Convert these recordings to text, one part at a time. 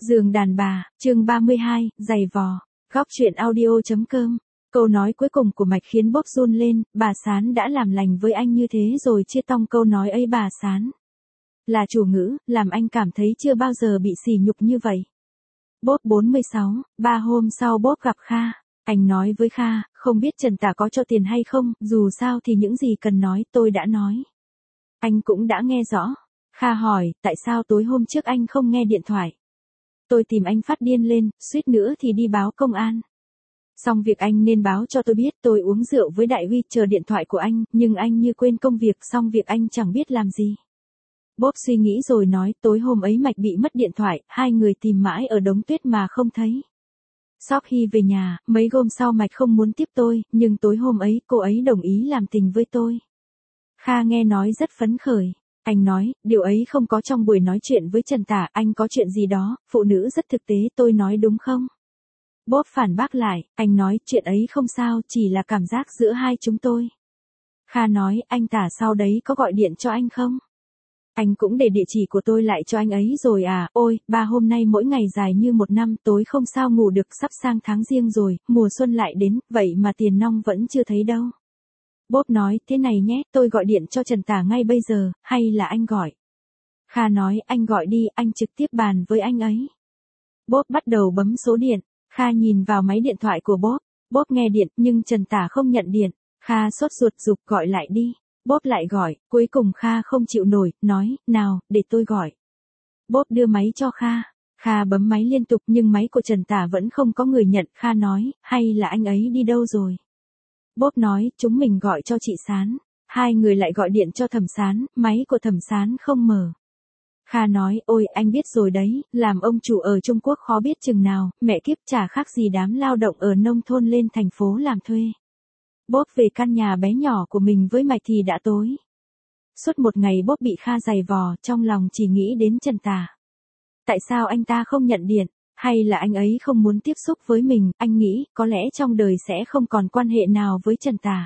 Giường đàn bà, chương 32, giày vò. Góc truyện audio.com. Câu nói cuối cùng của Mạch khiến Bốp run lên, bà Sán đã làm lành với anh như thế rồi chia tông câu nói ấy bà Sán. Là chủ ngữ, làm anh cảm thấy chưa bao giờ bị sỉ nhục như vậy. Bốp 46, 3 hôm sau Bốp gặp Kha. Anh nói với Kha, không biết Trần Tả có cho tiền hay không, dù sao thì những gì cần nói tôi đã nói. Anh cũng đã nghe rõ. Kha hỏi, tại sao tối hôm trước anh không nghe điện thoại? Tôi tìm anh phát điên lên, suýt nữa thì đi báo công an. Xong việc anh nên báo cho tôi biết, tôi uống rượu với Đại Huy chờ điện thoại của anh, nhưng anh như quên công việc, xong việc anh chẳng biết làm gì. Bốp suy nghĩ rồi nói, tối hôm ấy Mạch bị mất điện thoại, hai người tìm mãi ở đống tuyết mà không thấy. Sau khi về nhà, mấy hôm sau Mạch không muốn tiếp tôi, nhưng tối hôm ấy cô ấy đồng ý làm tình với tôi. Kha nghe nói rất phấn khởi. Anh nói, điều ấy không có trong buổi nói chuyện với Trần Tả, anh có chuyện gì đó, phụ nữ rất thực tế, tôi nói đúng không? Bốp phản bác lại, anh nói, chuyện ấy không sao, chỉ là cảm giác giữa hai chúng tôi. Kha nói, anh Tả sau đấy có gọi điện cho anh không? Anh cũng để địa chỉ của tôi lại cho anh ấy rồi à, ôi, 3 hôm nay mỗi ngày dài như một năm, tối không sao ngủ được, sắp sang tháng Giêng rồi, mùa xuân lại đến, vậy mà tiền nong vẫn chưa thấy đâu. Bốp nói, thế này nhé, tôi gọi điện cho Trần Tả ngay bây giờ, hay là anh gọi? Kha nói, anh gọi đi, anh trực tiếp bàn với anh ấy. Bốp bắt đầu bấm số điện. Kha nhìn vào máy điện thoại của Bốp. Bốp nghe điện, nhưng Trần Tả không nhận điện. Kha sốt ruột giục gọi lại đi. Bốp lại gọi, cuối cùng Kha không chịu nổi, nói, nào, để tôi gọi. Bốp đưa máy cho Kha. Kha bấm máy liên tục nhưng máy của Trần Tả vẫn không có người nhận. Kha nói, hay là anh ấy đi đâu rồi? Bốp nói, chúng mình gọi cho chị Sán. Hai người lại gọi điện cho Thẩm Sán, máy của Thẩm Sán không mở. Kha nói, ôi anh biết rồi đấy, làm ông chủ ở Trung Quốc khó biết chừng nào, mẹ kiếp chả khác gì đám lao động ở nông thôn lên thành phố làm thuê. Bốp về căn nhà bé nhỏ của mình với Mạch thì đã tối. Suốt một ngày Bốp bị Kha giày vò, trong lòng chỉ nghĩ đến Trần Tả. Tại sao anh ta không nhận điện? Hay là anh ấy không muốn tiếp xúc với mình, anh nghĩ, có lẽ trong đời sẽ không còn quan hệ nào với Trần Tả.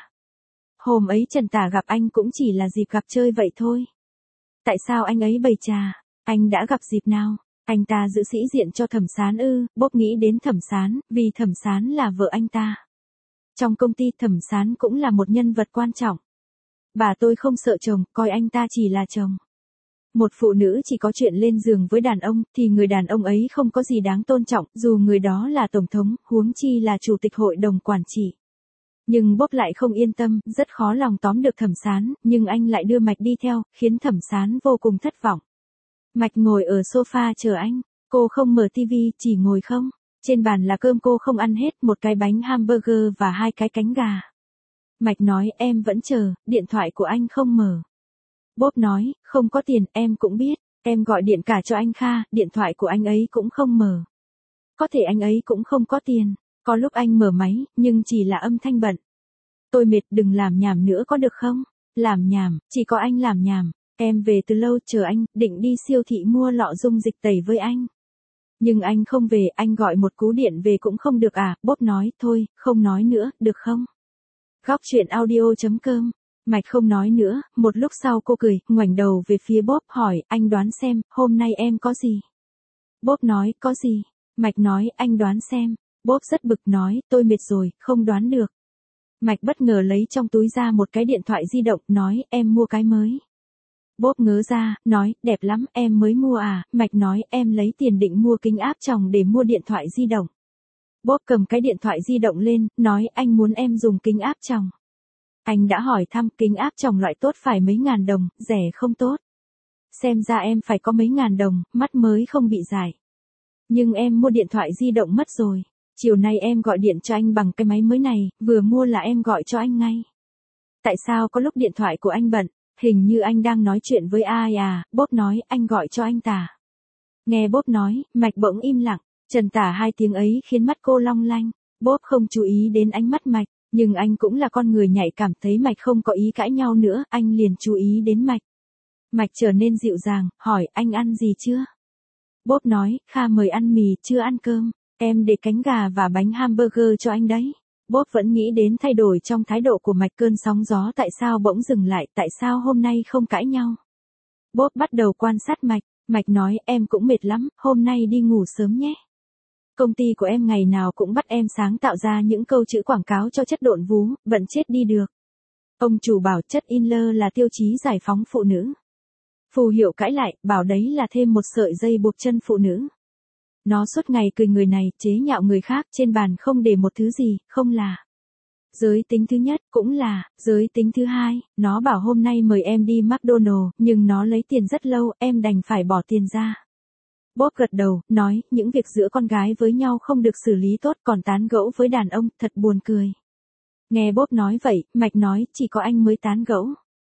Hôm ấy Trần Tả gặp anh cũng chỉ là dịp gặp chơi vậy thôi. Tại sao anh ấy bày trà? Anh đã gặp dịp nào? Anh ta giữ sĩ diện cho Thẩm Sán ư? Bốp nghĩ đến Thẩm Sán, vì Thẩm Sán là vợ anh ta. Trong công ty Thẩm Sán cũng là một nhân vật quan trọng. Bà tôi không sợ chồng, coi anh ta chỉ là chồng. Một phụ nữ chỉ có chuyện lên giường với đàn ông, thì người đàn ông ấy không có gì đáng tôn trọng, dù người đó là tổng thống, huống chi là chủ tịch hội đồng quản trị. Nhưng Bốp lại không yên tâm, rất khó lòng tóm được Thẩm Sán, nhưng anh lại đưa Mạch đi theo, khiến Thẩm Sán vô cùng thất vọng. Mạch ngồi ở sofa chờ anh, cô không mở tivi, chỉ ngồi không. Trên bàn là cơm cô không ăn hết, một cái bánh hamburger và 2 cái cánh gà. Mạch nói, em vẫn chờ, điện thoại của anh không mở. Bốp nói, không có tiền, em cũng biết, em gọi điện cả cho anh Kha, điện thoại của anh ấy cũng không mở. Có thể anh ấy cũng không có tiền, có lúc anh mở máy, nhưng chỉ là âm thanh bận. Tôi mệt, đừng làm nhảm nữa có được không? Làm nhảm, chỉ có anh làm nhảm. Em về từ lâu chờ anh, định đi siêu thị mua lọ dung dịch tẩy với anh. Nhưng anh không về, anh gọi một cú điện về cũng không được à? Bốp nói, thôi, không nói nữa, được không? Góc truyện audio.com. Mạch không nói nữa, một lúc sau cô cười, ngoảnh đầu về phía Bốp hỏi, anh đoán xem, hôm nay em có gì? Bốp nói, có gì? Mạch nói, anh đoán xem. Bốp rất bực nói, tôi mệt rồi, không đoán được. Mạch bất ngờ lấy trong túi ra một cái điện thoại di động, nói, em mua cái mới. Bốp ngớ ra, nói, đẹp lắm, em mới mua à? Mạch nói, em lấy tiền định mua kính áp tròng để mua điện thoại di động. Bốp cầm cái điện thoại di động lên, nói, anh muốn em dùng kính áp tròng. Anh đã hỏi thăm, kính áp tròng loại tốt phải mấy ngàn đồng, rẻ không tốt. Xem ra em phải có mấy ngàn đồng, mắt mới không bị dại. Nhưng em mua điện thoại di động mất rồi. Chiều nay em gọi điện cho anh bằng cái máy mới này, vừa mua là em gọi cho anh ngay. Tại sao có lúc điện thoại của anh bận? Hình như anh đang nói chuyện với ai à? Bốp nói, anh gọi cho anh Tả. Nghe Bốp nói, Mạch bỗng im lặng. Trần Tả 2 tiếng ấy khiến mắt cô long lanh. Bốp không chú ý đến ánh mắt Mạch, nhưng anh cũng là con người nhạy cảm, thấy Mạch không có ý cãi nhau nữa, anh liền chú ý đến Mạch. Mạch trở nên dịu dàng, hỏi, anh ăn gì chưa? Bốp nói, Kha mời ăn mì, chưa ăn cơm. Em để cánh gà và bánh hamburger cho anh đấy. Bốp vẫn nghĩ đến thay đổi trong thái độ của Mạch, cơn sóng gió tại sao bỗng dừng lại, tại sao hôm nay không cãi nhau. Bốp bắt đầu quan sát Mạch, Mạch nói em cũng mệt lắm, hôm nay đi ngủ sớm nhé. Công ty của em ngày nào cũng bắt em sáng tạo ra những câu chữ quảng cáo cho chất độn vú, bận chết đi được. Ông chủ bảo chất inner là tiêu chí giải phóng phụ nữ. Phù Hiệu cãi lại, bảo đấy là thêm một sợi dây buộc chân phụ nữ. Nó suốt ngày cười người này, chế nhạo người khác, trên bàn không để một thứ gì, không là giới tính thứ nhất, cũng là giới tính thứ hai. Nó bảo hôm nay mời em đi McDonald's, nhưng nó lấy tiền rất lâu, em đành phải bỏ tiền ra. Bob gật đầu, nói, những việc giữa con gái với nhau không được xử lý tốt, còn tán gẫu với đàn ông, thật buồn cười. Nghe Bob nói vậy, Mạch nói, chỉ có anh mới tán gẫu.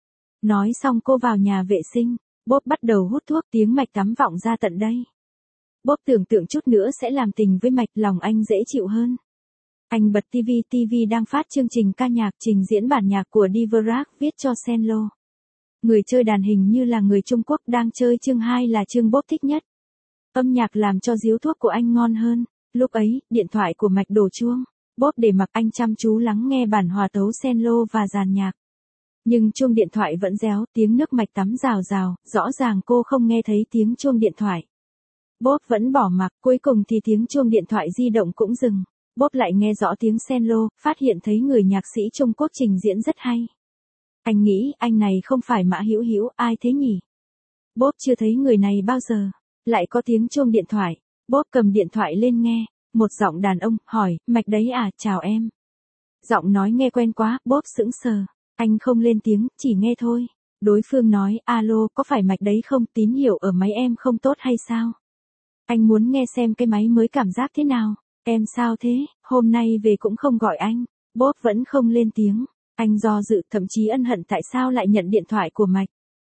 Nói xong cô vào nhà vệ sinh, Bob bắt đầu hút thuốc, tiếng Mạch tắm vọng ra tận đây. Bob tưởng tượng chút nữa sẽ làm tình với Mạch, lòng anh dễ chịu hơn. Anh bật TV đang phát chương trình ca nhạc, trình diễn bản nhạc của Diverak viết cho Senlo. Người chơi đàn hình như là người Trung Quốc, đang chơi chương 2 là chương Bob thích nhất. Âm nhạc làm cho điếu thuốc của anh ngon hơn. Lúc ấy, điện thoại của Mạch đổ chuông. Bob để mặc, anh chăm chú lắng nghe bản hòa tấu Senlo và dàn nhạc. Nhưng chuông điện thoại vẫn réo, tiếng nước Mạch tắm rào rào, rõ ràng cô không nghe thấy tiếng chuông điện thoại. Bob vẫn bỏ mặc, cuối cùng thì tiếng chuông điện thoại di động cũng dừng. Bob lại nghe rõ tiếng Senlo, phát hiện thấy người nhạc sĩ Trung Quốc trình diễn rất hay. Anh nghĩ, anh này không phải Mã Hữu Hữu, ai thế nhỉ? Bob chưa thấy người này bao giờ. Lại có tiếng chuông điện thoại. Bob cầm điện thoại lên nghe. Một giọng đàn ông, hỏi, Mạch đấy à, chào em. Giọng nói nghe quen quá, Bob sững sờ. Anh không lên tiếng, chỉ nghe thôi. Đối phương nói, alo, có phải Mạch đấy không, tín hiệu ở máy em không tốt hay sao? Anh muốn nghe xem cái máy mới cảm giác thế nào. Em sao thế, hôm nay về cũng không gọi anh. Bob vẫn không lên tiếng. Anh do dự, thậm chí ân hận tại sao lại nhận điện thoại của Mạch.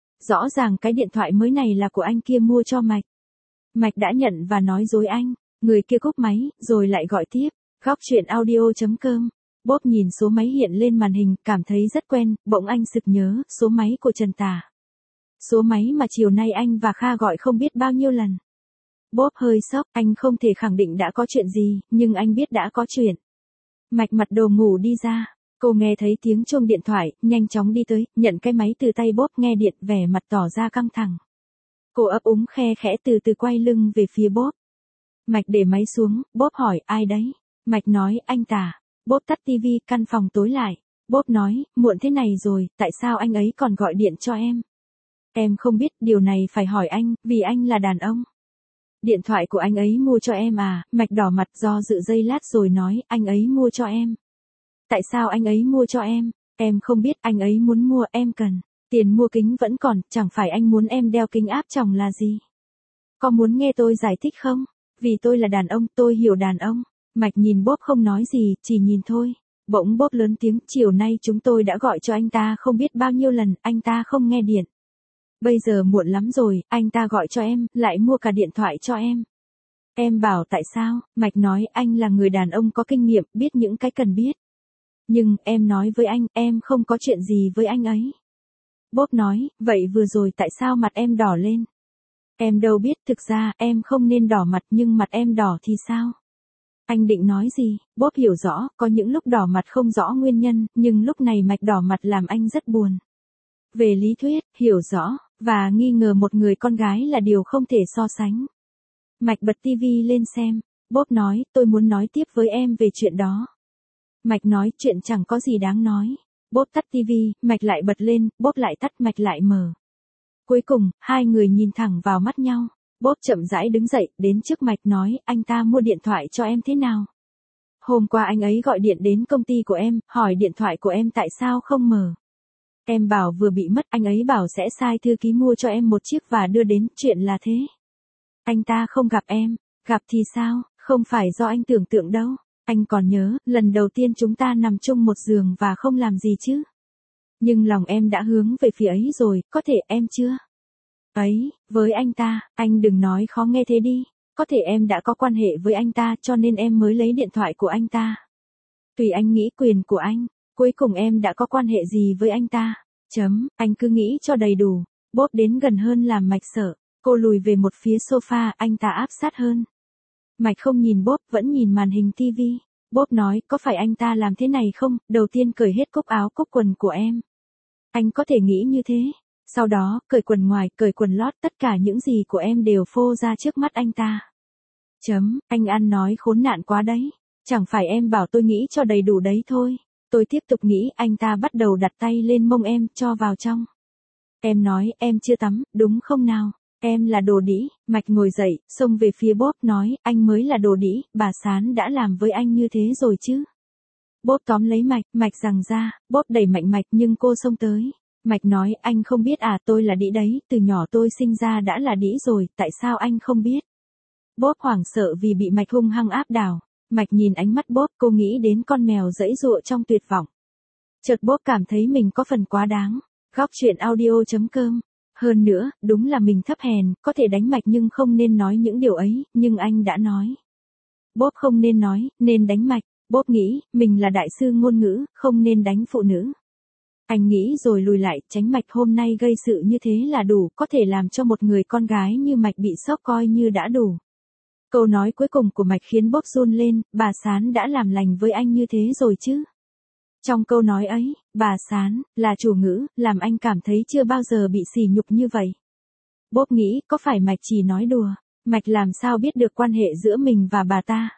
Rõ ràng cái điện thoại mới này là của anh kia mua cho Mạch. Mạch đã nhận và nói dối anh. Người kia cúp máy, rồi lại gọi tiếp. Góc chuyện audio.com. Bob nhìn số máy hiện lên màn hình, cảm thấy rất quen, bỗng anh sực nhớ, số máy của Trần Tả. Số máy mà chiều nay anh và Kha gọi không biết bao nhiêu lần. Bob hơi sốc, anh không thể khẳng định đã có chuyện gì, nhưng anh biết đã có chuyện. Mạch mặc đồ ngủ đi ra. Cô nghe thấy tiếng chuông điện thoại, nhanh chóng đi tới, nhận cái máy từ tay Bob, nghe điện, vẻ mặt tỏ ra căng thẳng. Cô ấp úng khe khẽ từ từ quay lưng về phía Bob. Mạch để máy xuống, Bob hỏi, ai đấy? Mạch nói, anh Tả. Bob tắt TV, căn phòng tối lại. Bob nói, muộn thế này rồi, tại sao anh ấy còn gọi điện cho em? Em không biết, điều này phải hỏi anh, vì anh là đàn ông. Điện thoại của anh ấy mua cho em à? Mạch đỏ mặt do dự giây lát rồi nói, anh ấy mua cho em. Tại sao anh ấy mua cho em? Em không biết, anh ấy muốn mua, em cần. Tiền mua kính vẫn còn, chẳng phải anh muốn em đeo kính áp tròng là gì? Có muốn nghe tôi giải thích không? Vì tôi là đàn ông, tôi hiểu đàn ông. Mạch nhìn Bob không nói gì, chỉ nhìn thôi. Bỗng Bob lớn tiếng, chiều nay chúng tôi đã gọi cho anh ta không biết bao nhiêu lần, anh ta không nghe điện. Bây giờ muộn lắm rồi, anh ta gọi cho em, lại mua cả điện thoại cho em. Em bảo tại sao? Mạch nói, anh là người đàn ông có kinh nghiệm, biết những cái cần biết. Nhưng, em nói với anh, em không có chuyện gì với anh ấy. Bob nói, vậy vừa rồi tại sao mặt em đỏ lên? Em đâu biết, thực ra, em không nên đỏ mặt, nhưng mặt em đỏ thì sao? Anh định nói gì? Bob hiểu rõ, có những lúc đỏ mặt không rõ nguyên nhân, nhưng lúc này Mạch đỏ mặt làm anh rất buồn. Về lý thuyết, hiểu rõ, và nghi ngờ một người con gái là điều không thể so sánh. Mạch bật TV lên xem. Bob nói, tôi muốn nói tiếp với em về chuyện đó. Mạch nói, chuyện chẳng có gì đáng nói. Bob tắt TV, Mạch lại bật lên, Bob lại tắt, Mạch lại mở. Cuối cùng, hai người nhìn thẳng vào mắt nhau. Bob chậm rãi đứng dậy, đến trước Mạch nói, anh ta mua điện thoại cho em thế nào? Hôm qua anh ấy gọi điện đến công ty của em, hỏi điện thoại của em tại sao không mở. Em bảo vừa bị mất, anh ấy bảo sẽ sai thư ký mua cho em một chiếc và đưa đến, chuyện là thế. Anh ta không gặp em, gặp thì sao, không phải do anh tưởng tượng đâu. Anh còn nhớ, lần đầu tiên chúng ta nằm chung một giường và không làm gì chứ. Nhưng lòng em đã hướng về phía ấy rồi, có thể em chưa? Ấy, với anh ta, anh đừng nói khó nghe thế đi. Có thể em đã có quan hệ với anh ta cho nên em mới lấy điện thoại của anh ta. Tùy anh nghĩ, quyền của anh. Cuối cùng em đã có quan hệ gì với anh ta? Anh cứ nghĩ cho đầy đủ. Bob đến gần hơn làm Mạch sợ. Cô lùi về một phía sofa, anh ta áp sát hơn. Mạch không nhìn Bob, vẫn nhìn màn hình TV. Bob nói, có phải anh ta làm thế này không? Đầu tiên cởi hết cúc áo cúc quần của em. Anh có thể nghĩ như thế. Sau đó, cởi quần ngoài, cởi quần lót, tất cả những gì của em đều phô ra trước mắt anh ta. Anh ăn nói khốn nạn quá đấy. Chẳng phải em bảo tôi nghĩ cho đầy đủ đấy thôi. Tôi tiếp tục nghĩ, anh ta bắt đầu đặt tay lên mông em, cho vào trong. Em nói, em chưa tắm, đúng không nào? Em là đồ đĩ. Mạch ngồi dậy, xông về phía Bob nói, anh mới là đồ đĩ, bà Sán đã làm với anh như thế rồi chứ. Bob tóm lấy Mạch, Mạch giằng ra, Bob đẩy mạnh Mạch nhưng cô xông tới. Mạch nói, anh không biết à, tôi là đĩ đấy, từ nhỏ tôi sinh ra đã là đĩ rồi, tại sao anh không biết? Bob hoảng sợ vì bị Mạch hung hăng áp đảo. Mạch nhìn ánh mắt Bob, cô nghĩ đến con mèo giãy giụa trong tuyệt vọng. Chợt Bob cảm thấy mình có phần quá đáng. Góc truyện audio.com. Hơn nữa, đúng là mình thấp hèn, có thể đánh Mạch nhưng không nên nói những điều ấy, nhưng anh đã nói. Bob không nên nói, nên đánh Mạch. Bob nghĩ, mình là đại sư ngôn ngữ, không nên đánh phụ nữ. Anh nghĩ rồi lùi lại, tránh Mạch hôm nay gây sự như thế là đủ, có thể làm cho một người con gái như Mạch bị sốc coi như đã đủ. Câu nói cuối cùng của Mạch khiến Bob run lên, bà Sán đã làm lành với anh như thế rồi chứ. Trong câu nói ấy, bà Sán, là chủ ngữ, làm anh cảm thấy chưa bao giờ bị sỉ nhục như vậy. Bob nghĩ, có phải Mạch chỉ nói đùa? Mạch làm sao biết được quan hệ giữa mình và bà ta?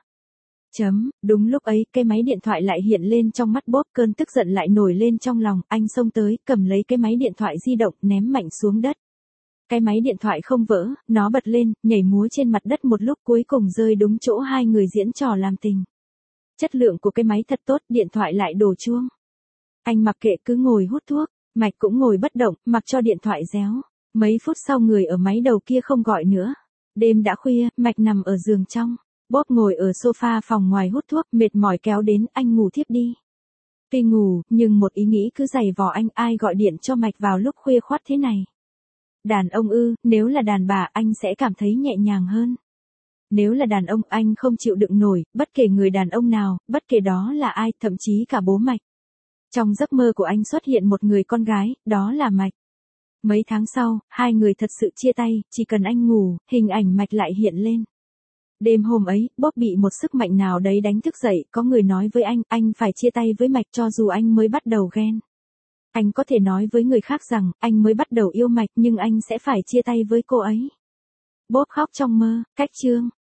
Đúng lúc ấy, cái máy điện thoại lại hiện lên trong mắt Bob, cơn tức giận lại nổi lên trong lòng, anh xông tới, cầm lấy cái máy điện thoại di động, ném mạnh xuống đất. Cái máy điện thoại không vỡ, nó bật lên, nhảy múa trên mặt đất một lúc cuối cùng rơi đúng chỗ hai người diễn trò làm tình. Chất lượng của cái máy thật tốt, điện thoại lại đổ chuông. Anh mặc kệ cứ ngồi hút thuốc, Mạch cũng ngồi bất động, mặc cho điện thoại réo. Mấy phút sau người ở máy đầu kia không gọi nữa. Đêm đã khuya, Mạch nằm ở giường trong. Bob ngồi ở sofa phòng ngoài hút thuốc, mệt mỏi kéo đến, anh ngủ thiếp đi. Tuy ngủ, nhưng một ý nghĩ cứ giày vò anh, ai gọi điện cho Mạch vào lúc khuya khoắt thế này. Đàn ông ư, nếu là đàn bà anh sẽ cảm thấy nhẹ nhàng hơn. Nếu là đàn ông anh không chịu đựng nổi, bất kể người đàn ông nào, bất kể đó là ai, thậm chí cả bố Mạch. Trong giấc mơ của anh xuất hiện một người con gái, đó là Mạch. Mấy tháng sau, hai người thật sự chia tay, chỉ cần anh ngủ, hình ảnh Mạch lại hiện lên. Đêm hôm ấy, Bob bị một sức mạnh nào đấy đánh thức dậy, có người nói với anh phải chia tay với Mạch cho dù anh mới bắt đầu ghen. Anh có thể nói với người khác rằng, anh mới bắt đầu yêu Mạch nhưng anh sẽ phải chia tay với cô ấy. Bob khóc trong mơ, cách chương.